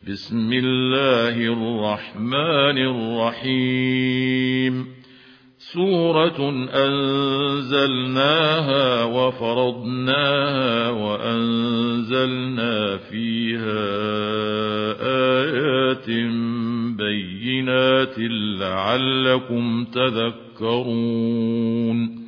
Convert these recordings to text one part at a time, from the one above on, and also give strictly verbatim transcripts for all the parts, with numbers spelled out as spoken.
بسم الله الرحمن الرحيم. سورة أنزلناها وفرضناها وأنزلنا فيها آيات بينات لعلكم تذكرون.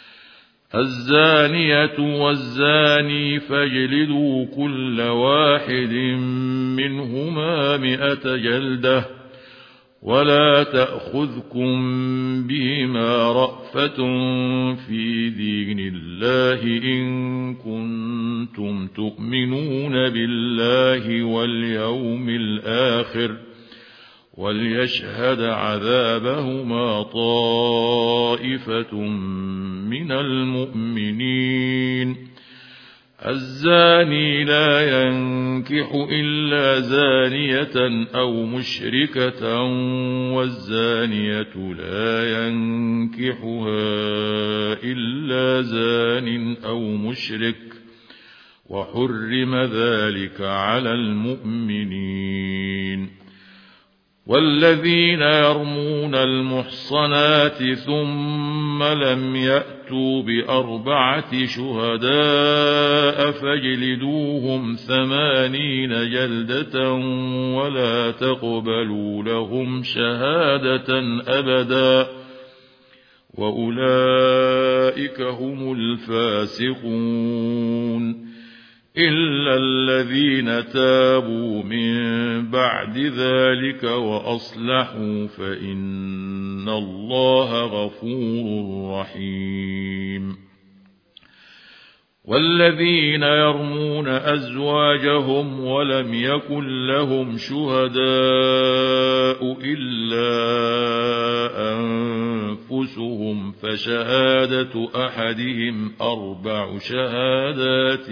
الزانية والزاني فاجلدوا كل واحد منهما مئة جلدة ولا تأخذكم بهما رأفة في دين الله إن كنتم تؤمنون بالله واليوم الآخر وليشهد عذابهما طائفة من المؤمنين. الزاني لا ينكح إلا زانية أو مشركة والزانية لا ينكحها إلا زان أو مشرك وحرم ذلك على المؤمنين. والذين يرمون المحصنات ثم لم يأتوا بأربعة شهداء فاجلدوهم ثمانين جلدة ولا تقبلوا لهم شهادة أبدا وأولئك هم الفاسقون إلا الذين تابوا من بعد ذلك وأصلحوا فإن الله غفور رحيم. والذين يرمون أزواجهم ولم يكن لهم شهداء إلا أنفسهم فشهادة أحدهم أربع شهادات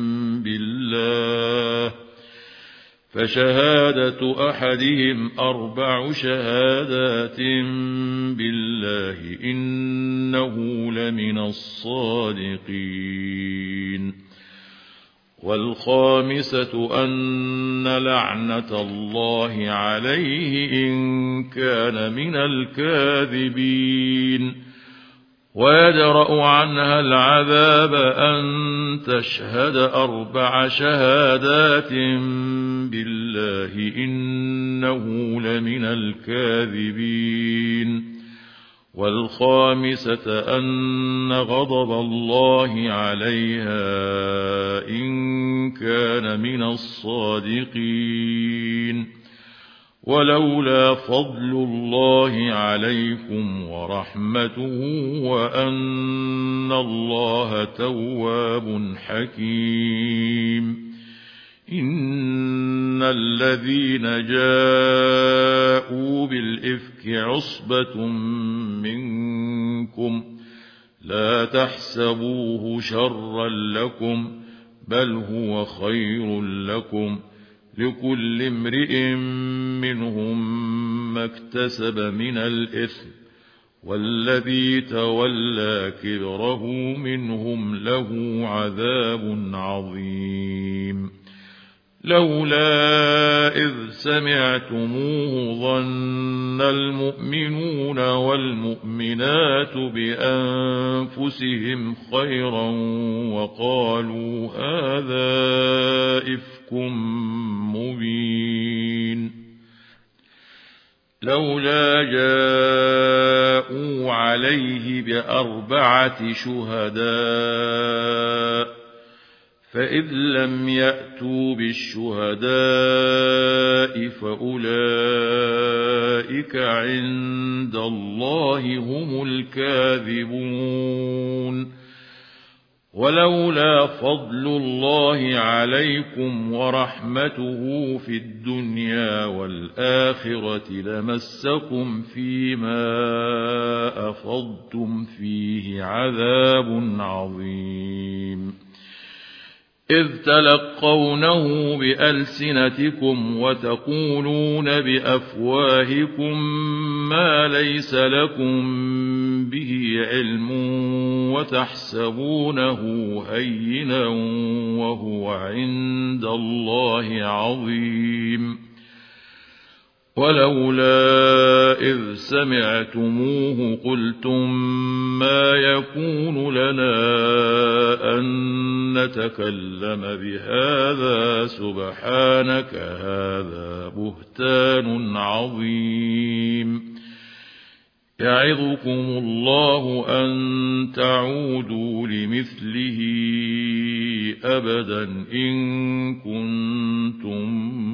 بالله فشهادة أحدهم أربع شهادات بالله إنه لمن الصادقين. والخامسة أن لعنة الله عليه إن كان من الكاذبين. ويدرأ عنها العذاب أن تشهد أربع شهادات بالله إنه لمن الكاذبين. والخامسة أن غضب الله عليها إن كان من الصادقين. ولولا فضل الله عليكم ورحمته وأن الله تواب حكيم. إن الذين جاءوا بالإفك عصبة منكم لا تحسبوه شرا لكم بل هو خير لكم لكل امرئ منهم ما اكتسب من الإثم والذي تولى كبره منهم له عذاب عظيم. لولا إذ سمعتموه ظن المؤمنون والمؤمنات بأنفسهم خيرا وقالوا هذا إفك مبين. لولا جاءوا عليه بأربعة شهداء فإذ لم يأتوا بالشهداء فأولئك عند الله هم الكاذبون. ولولا فضل الله عليكم ورحمته في الدنيا والآخرة لمسكم فيما أفضتم فيه عذاب عظيم. إذ تلقونه بألسنتكم وتقولون بأفواهكم ما ليس لكم به علم وتحسبونه هينا وهو عند الله عظيم. ولولا إذ سمعتموه قلتم ما يكون لنا أن نتكلم بهذا سبحانك هذا بهتان عظيم يعظكم الله أن تعودوا لمثله أبدا إن كنتم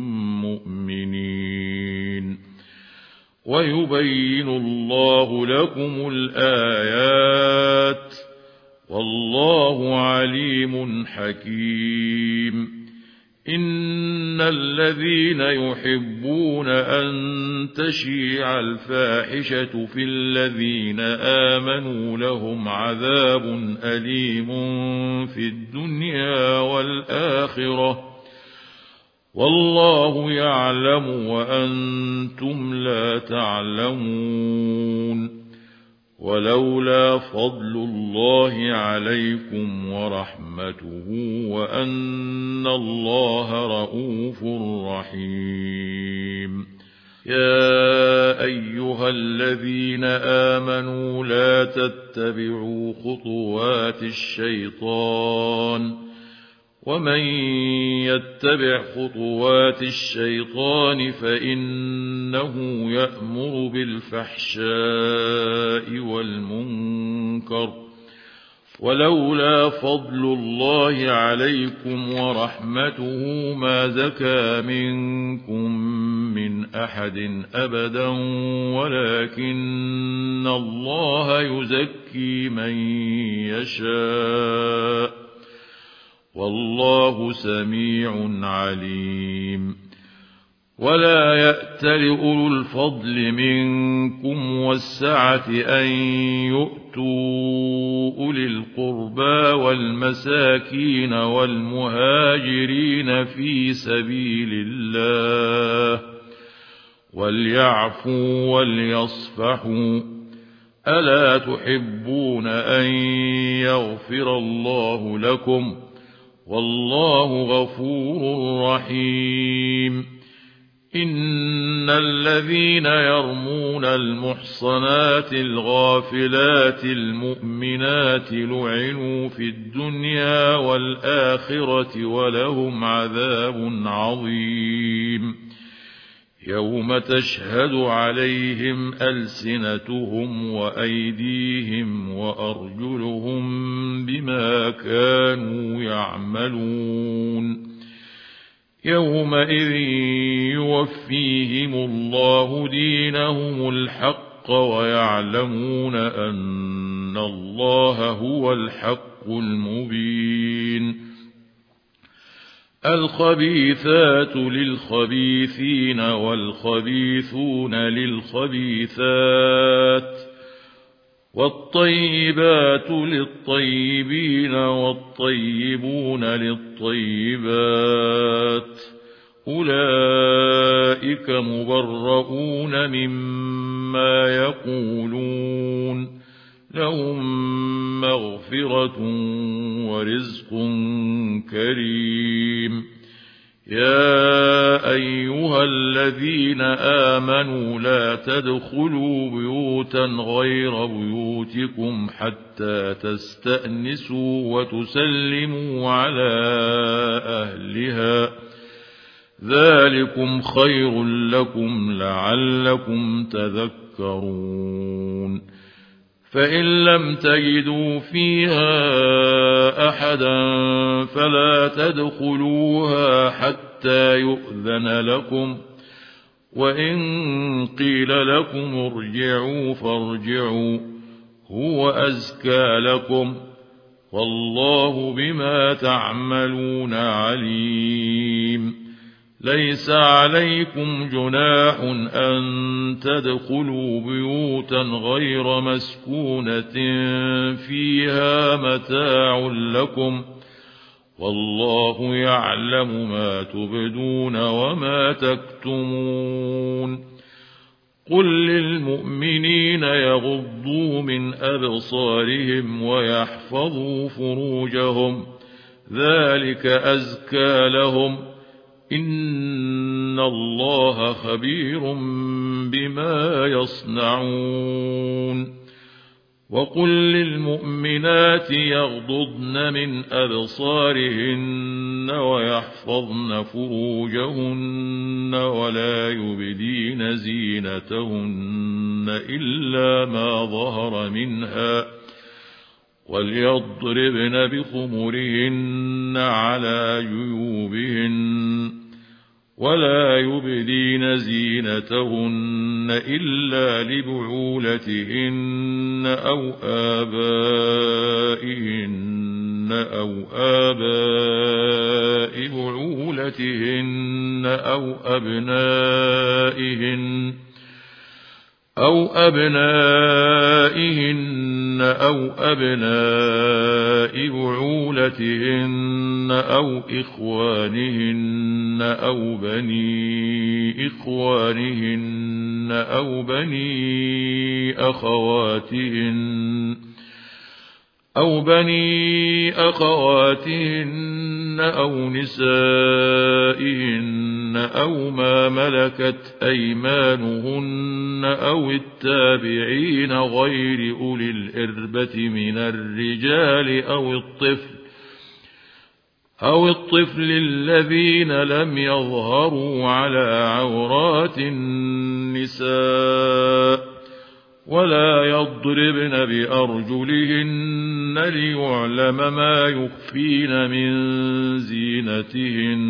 مؤمنين ويبين الله لكم الآيات والله عليم حكيم إن الذين يحبون أن تشيع الفاحشة في الذين آمنوا لهم عذاب أليم في الدنيا والآخرة والله يعلم وأنتم لا تعلمون ولولا فضل الله عليكم ورحمته وأن الله رؤوف رحيم يا أيها الذين آمنوا لا تتبعوا خطوات الشيطان ومن يتبع خطوات الشيطان فإنه يأمر بالفحشاء والمنكر ولولا فضل الله عليكم ورحمته ما زكى منكم من أحد أبدا ولكن الله يزكي من يشاء والله سميع عليم ولا يأتل أولو الفضل منكم والسعة أن يؤتوا أولي القربى والمساكين والمهاجرين في سبيل الله وليعفوا وليصفحوا ألا تحبون أن يغفر الله لكم والله غفور رحيم إن الذين يرمون المحصنات الغافلات المؤمنات لعنوا في الدنيا والآخرة ولهم عذاب عظيم يوم تشهد عليهم ألسنتهم وأيديهم وأرجلهم بما كانوا يعملون يومئذ يوفيهم الله دينهم الحق ويعلمون أن الله هو الحق المبين الخبيثات للخبيثين والخبيثون للخبيثات والطيبات للطيبين والطيبون للطيبات أولئك مبرؤون مما يقولون لهم مغفرة ورزق كريم يا أيها الذين آمنوا لا تدخلوا بيوتا غير بيوتكم حتى تستأنسوا وتسلموا على أهلها ذلكم خير لكم لعلكم تذكرون فإن لم تجدوا فيها أحدا فلا تدخلوها حتى يؤذن لكم وإن قيل لكم ارجعوا فارجعوا هو أزكى لكم والله بما تعملون عليم ليس عليكم جناح أن تدخلوا بيوتا غير مسكونة فيها متاع لكم والله يعلم ما تبدون وما تكتمون قل للمؤمنين يغضوا من أبصارهم ويحفظوا فروجهم ذلك أزكى لهم إن الله خبير بما يصنعون وقل للمؤمنات يغضضن من أبصارهن ويحفظن فروجهن ولا يبدين زينتهن إلا ما ظهر منها وليضربن بخمرهن على جيوبهن ولا يبدين زينتهن إلا لبعولتهن أو آبائهن أو آباء بعولتهن أو أبنائهن أو أبنائهن أو أبناء بعولتهن أو إخوانهن أو بني إخوانهن أو بني أخواتهن أو بني أخواتهن أو نسائهن أو ما ملكت أيمانهن أو التابعين غير أولي الإربة من الرجال أو الطفل أو الطفل الذين لم يظهروا على عورات النساء ولا يضربن بأرجلهن ليعلم ما يخفين من زينتهن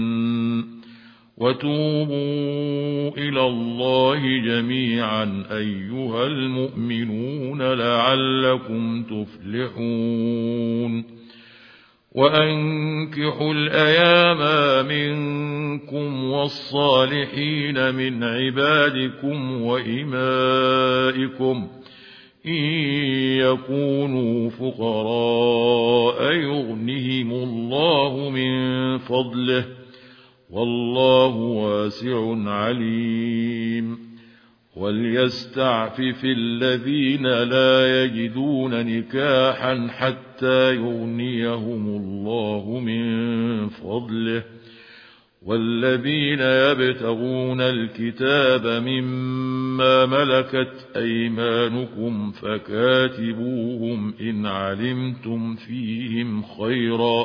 وتوبوا إلى الله جميعا أيها المؤمنون لعلكم تفلحون وأنكحوا الأيام منكم والصالحين من عبادكم وإمائكم إن يكونوا فقراء يغنهم الله من فضله والله واسع عليم وليستعفف الذين لا يجدون نكاحا حتى يغنيهم الله من فضله والذين يبتغون الكتاب مما ملكت أيمانكم فكاتبوهم إن علمتم فيهم خيرا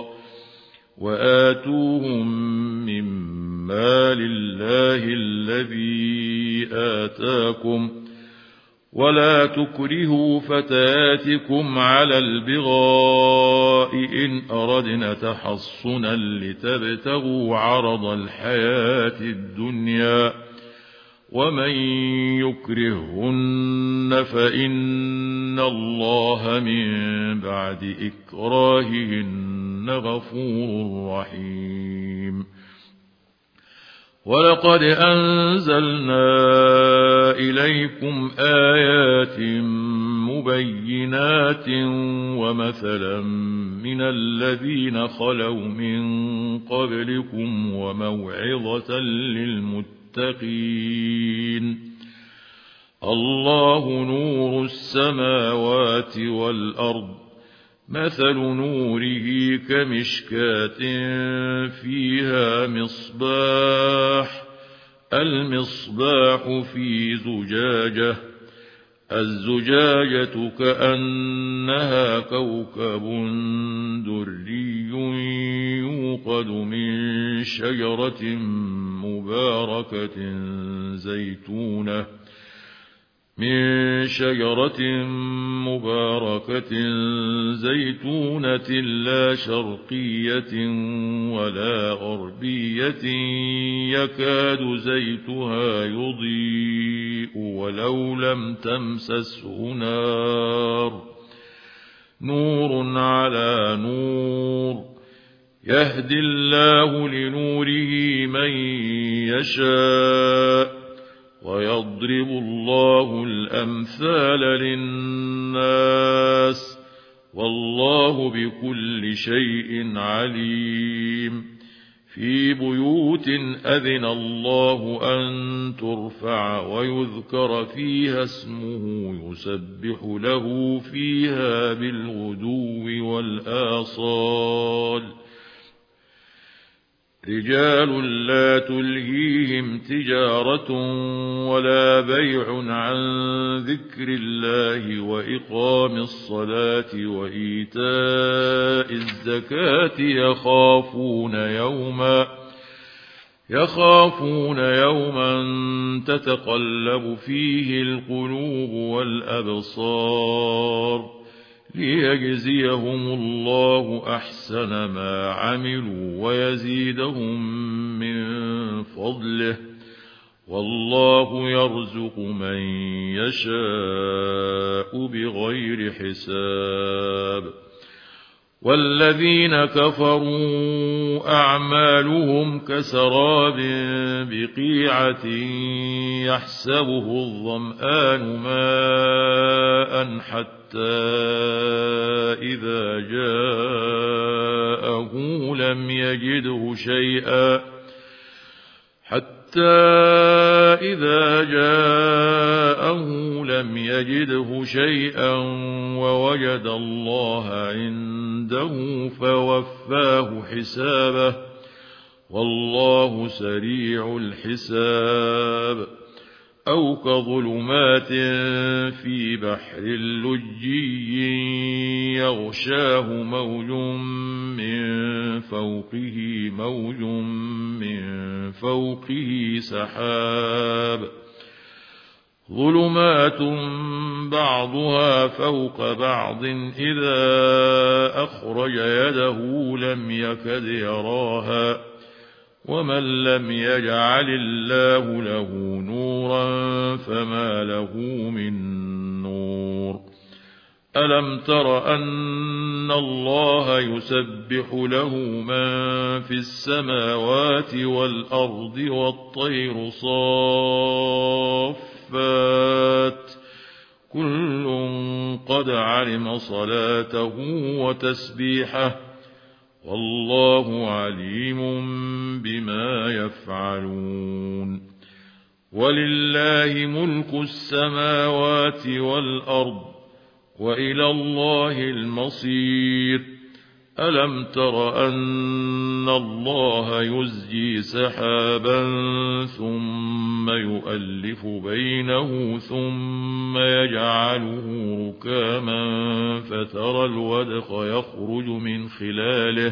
وآتوهم مما لله الذي آتاكم ولا تكرهوا فتياتكم على البغاء إن أردنا تحصنا لتبتغوا عرض الحياة الدنيا ومن يكرهن فإن الله من بعد إكراههن غفور رحيم ولقد أنزلنا إليكم آيات مبينات ومثلا من الذين خلوا من قبلكم وموعظة للمتقين الله نور السماوات والأرض مثل نوره كمشكاة فيها مصباح المصباح في زجاجة الزجاجة كأنها كوكب دري يوقد من شجرة مباركة زيتونة من شجرة مباركة زيتونة لا شرقية ولا غربية يكاد زيتها يضيء ولو لم تمسسه نار نور على نور يهدي الله لنوره من يشاء ويضرب الله الأمثال للناس والله بكل شيء عليم في بيوت أذن الله أن ترفع ويذكر فيها اسمه يسبح له فيها بالغدو والآصال رجال لا تلهيهم تجارة ولا بيع عن ذكر الله وإقام الصلاة وإيتاء الزكاة يخافون يوما يخافون يوما تتقلب فيه القلوب والأبصار ليجزيهم الله أحسن ما عملوا ويزيدهم من فضله والله يرزق من يشاء بغير حساب والذين كفروا أعمالهم كسراب بقيعة يحسبه الظمآن ماء حتى إذا جاءه لم يجده شيئا حتى إذا جاءه لم يجده شيئا ووجد الله عنده فوفاه حسابه والله سريع الحساب أو كظلمات في بحر لجي يغشاه موج من فوقه موج من فوقه سحاب ظلمات بعضها فوق بعض إذا أخرج يده لم يكد يراها ومن لم يجعل الله له نورا فما له من نور ألم تر أن الله يسبح له من في السماوات والأرض والطير صافات كل قد علم صلاته وتسبيحه والله عليم بما يفعلون ولله ملك السماوات والأرض وإلى الله المصير ألم تر أن الله يزجي سحابا ثم يؤلف بينه ثم يجعله ركاما فترى الودق يخرج من خلاله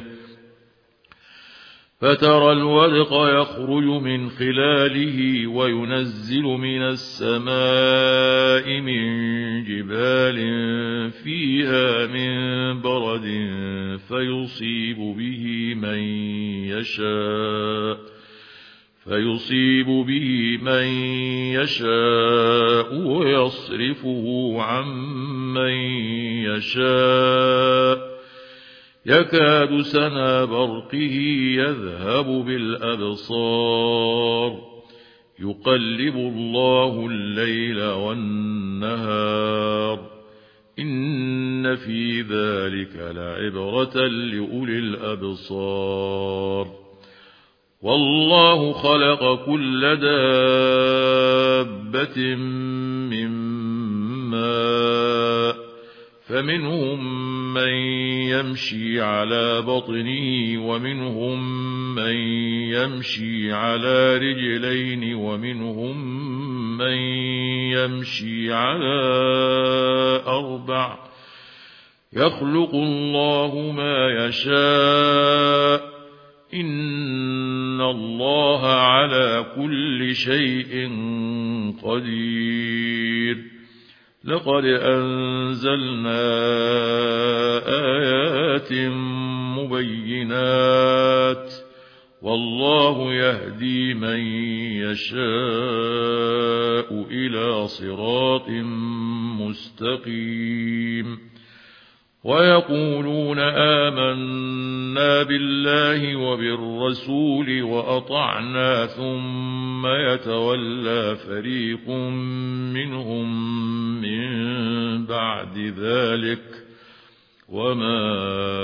فترى الودق يخرج من خلاله وينزل من السماء من جبال فيها من برد فيصيب به من يشاء فيصيب به من يشاء ويصرفه عن من يشاء يكاد سنا برقه يذهب بالأبصار يقلب الله الليل والنهار إن في ذلك لعبرة لأولي الأبصار والله خلق كل دابة من ماء فمنهم من يمشي على بطنه ومنهم من يمشي على رجلين ومنهم من يمشي على أربع يخلق الله ما يشاء إن الله على كل شيء قدير لقد أنزلنا آيات مبينات والله يهدي من يشاء إلى صراط مستقيم ويقولون آمنا بالله وبالرسول وأطعنا ثم يتولى فريق منهم من بعد ذلك وما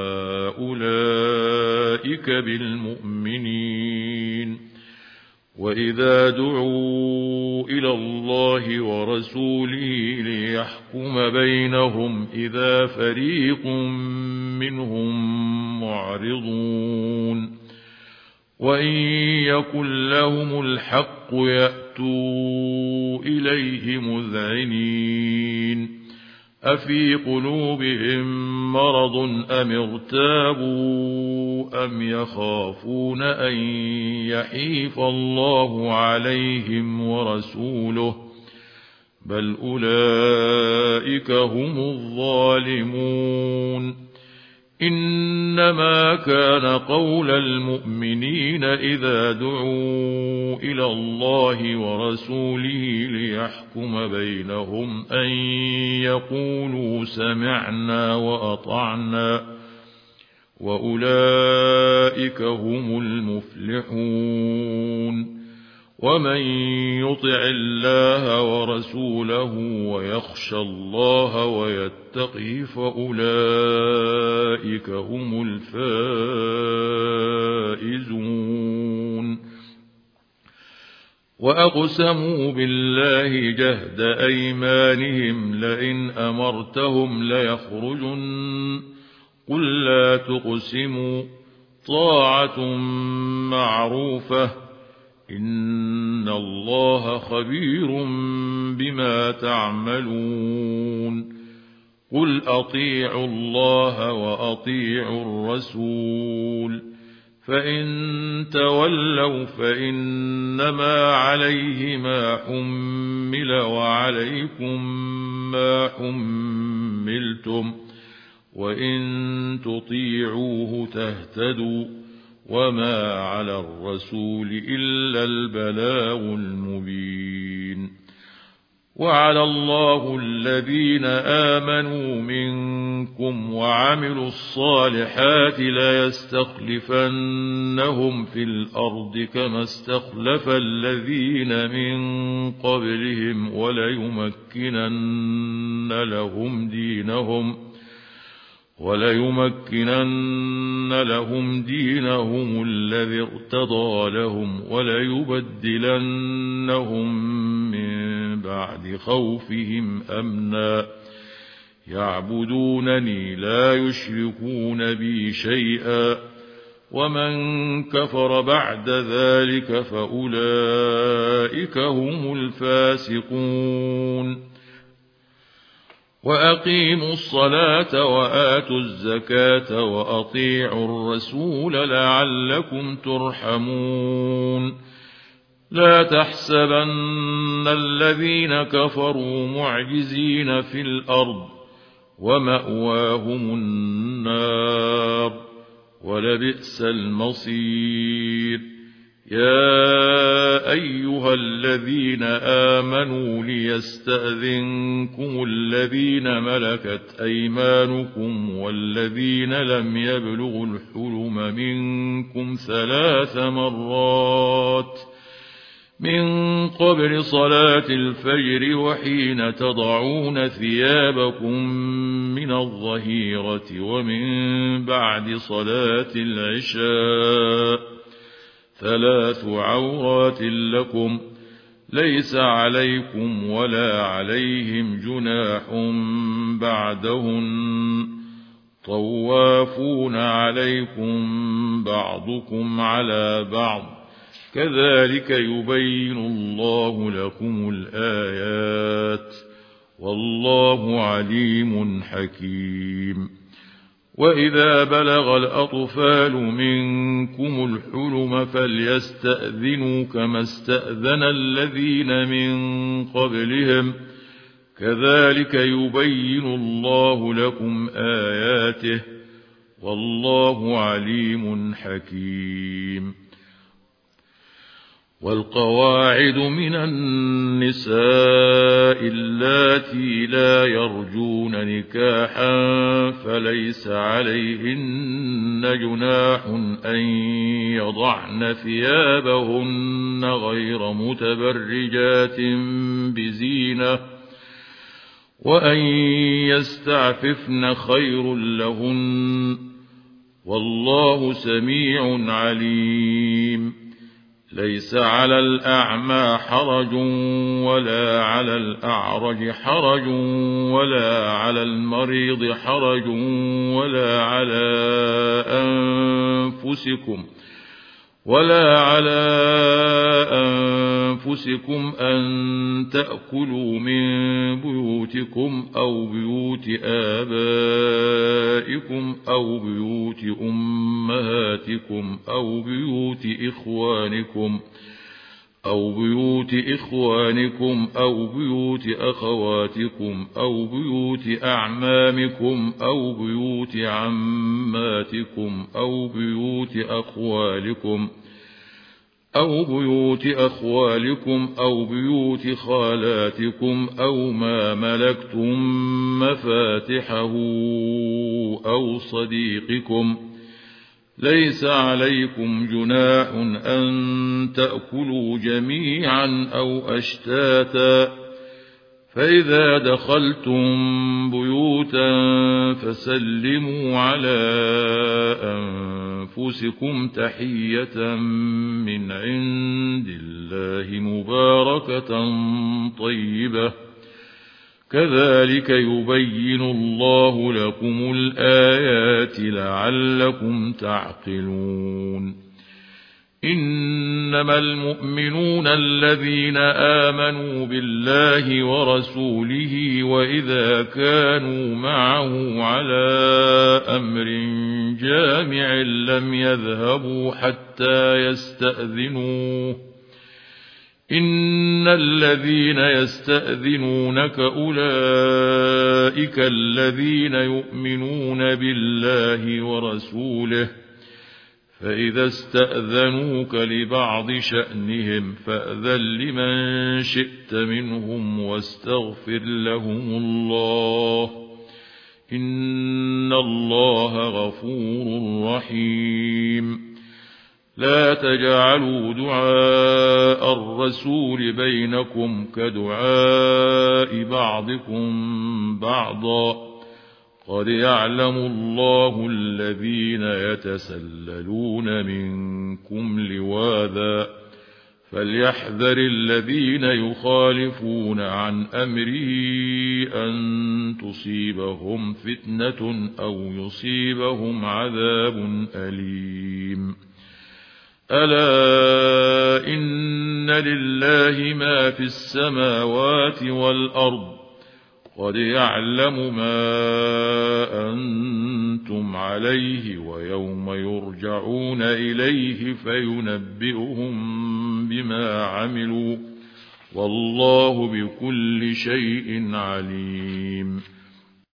أولئك بالمؤمنين وإذا دعوا إلى الله ورسوله ليحكم بينهم إذا فريق منهم معرضون وإن يكن لهم الحق يأتوا إليه مذعنين أفي قلوبهم مرض أم ارتابوا أم يخافون أن يحيف الله عليهم ورسوله بل أولئك هم الظالمون إنما كان قول المؤمنين إذا دعوا إلى الله ورسوله ليحكم بينهم أن يقولوا سمعنا وأطعنا وأولئك هم المفلحون ومن يطع الله ورسوله ويخشى الله ويتقه فأولئك هم الفائزون وأقسموا بالله جهد أيمانهم لئن أمرتهم ليخرجن قل لا تقسموا طاعة معروفة إن الله خبير بما تعملون قل أطيعوا الله وأطيعوا الرسول فإن تولوا فإنما عليه ما حمل وعليكم ما حملتم وإن تطيعوه تهتدوا وما على الرسول إلا البلاغ المبين وعلى الله الذين آمنوا منكم وعملوا الصالحات ليستخلفنهم في الأرض كما استخلف الذين من قبلهم وليمكنن لهم دينهم وليمكنن لهم دينهم الذي ارتضى لهم وليبدلنهم من بعد خوفهم أمنا يعبدونني لا يشركون بي شيئا ومن كفر بعد ذلك فأولئك هم الفاسقون وأقيموا الصلاة وآتوا الزكاة وأطيعوا الرسول لعلكم ترحمون لا تحسبن الذين كفروا معجزين في الأرض ومأواهم النار ولبئس المصير يا أيها الذين آمنوا ليستأذنكم الذين ملكت أيمانكم والذين لم يبلغوا الحلم منكم ثلاث مرات من قبل صلاة الفجر وحين تضعون ثيابكم من الظهيرة ومن بعد صلاة العشاء ثلاث عورات لكم ليس عليكم ولا عليهم جناح بعدهن طوافون عليكم بعضكم على بعض كذلك يبين الله لكم الآيات والله عليم حكيم وإذا بلغ الأطفال منكم الحلم فليستأذنوا كما استأذن الذين من قبلهم كذلك يبين الله لكم آياته والله عليم حكيم والقواعد من النساء اللاتي لا يرجون نكاحا فليس عليهن جناح أن يضعن ثيابهن غير متبرجات بزينة وأن يستعففن خير لهن والله سميع عليم ليس على الأعمى حرج ولا على الأعرج حرج ولا على المريض حرج ولا على أنفسكم ولا على أنفسكم أن تأكلوا من بيوتكم أو بيوت آبائكم أو بيوت أمهاتكم أو بيوت إخوانكم أو بيوت إخوانكم أو بيوت أخواتكم أو بيوت أعمامكم أو بيوت عماتكم أو بيوت أخوالكم أو بيوت أخوالكم أو بيوت خالاتكم أو ما ملكتم مفاتحه أو صديقكم. ليس عليكم جناح أن تأكلوا جميعا أو أشتاتا، فإذا دخلتم بيوتا فسلموا على أنفسكم تحية من عند الله مباركة طيبة، كذلك يبين الله لكم الآيات لعلكم تعقلون. إنما المؤمنون الذين آمنوا بالله ورسوله وإذا كانوا معه على أمر جامع لم يذهبوا حتى يستأذنوه. إن الذين يستأذنونك أولئك الذين يؤمنون بالله ورسوله، فإذا استأذنوك لبعض شأنهم فأذن لمن شئت منهم واستغفر لهم الله، إن الله غفور رحيم. لا تجعلوا دعاء الرسول بينكم كدعاء بعضكم بعضا، قد يعلم الله الذين يتسللون منكم لواذا، فليحذر الذين يخالفون عن أمره أن تصيبهم فتنة أو يصيبهم عذاب أليم. ألا إن لله ما في السماوات والأرض، قد يعلم ما أنتم عليه ويوم يرجعون إليه فينبئهم بما عملوا، والله بكل شيء عليم.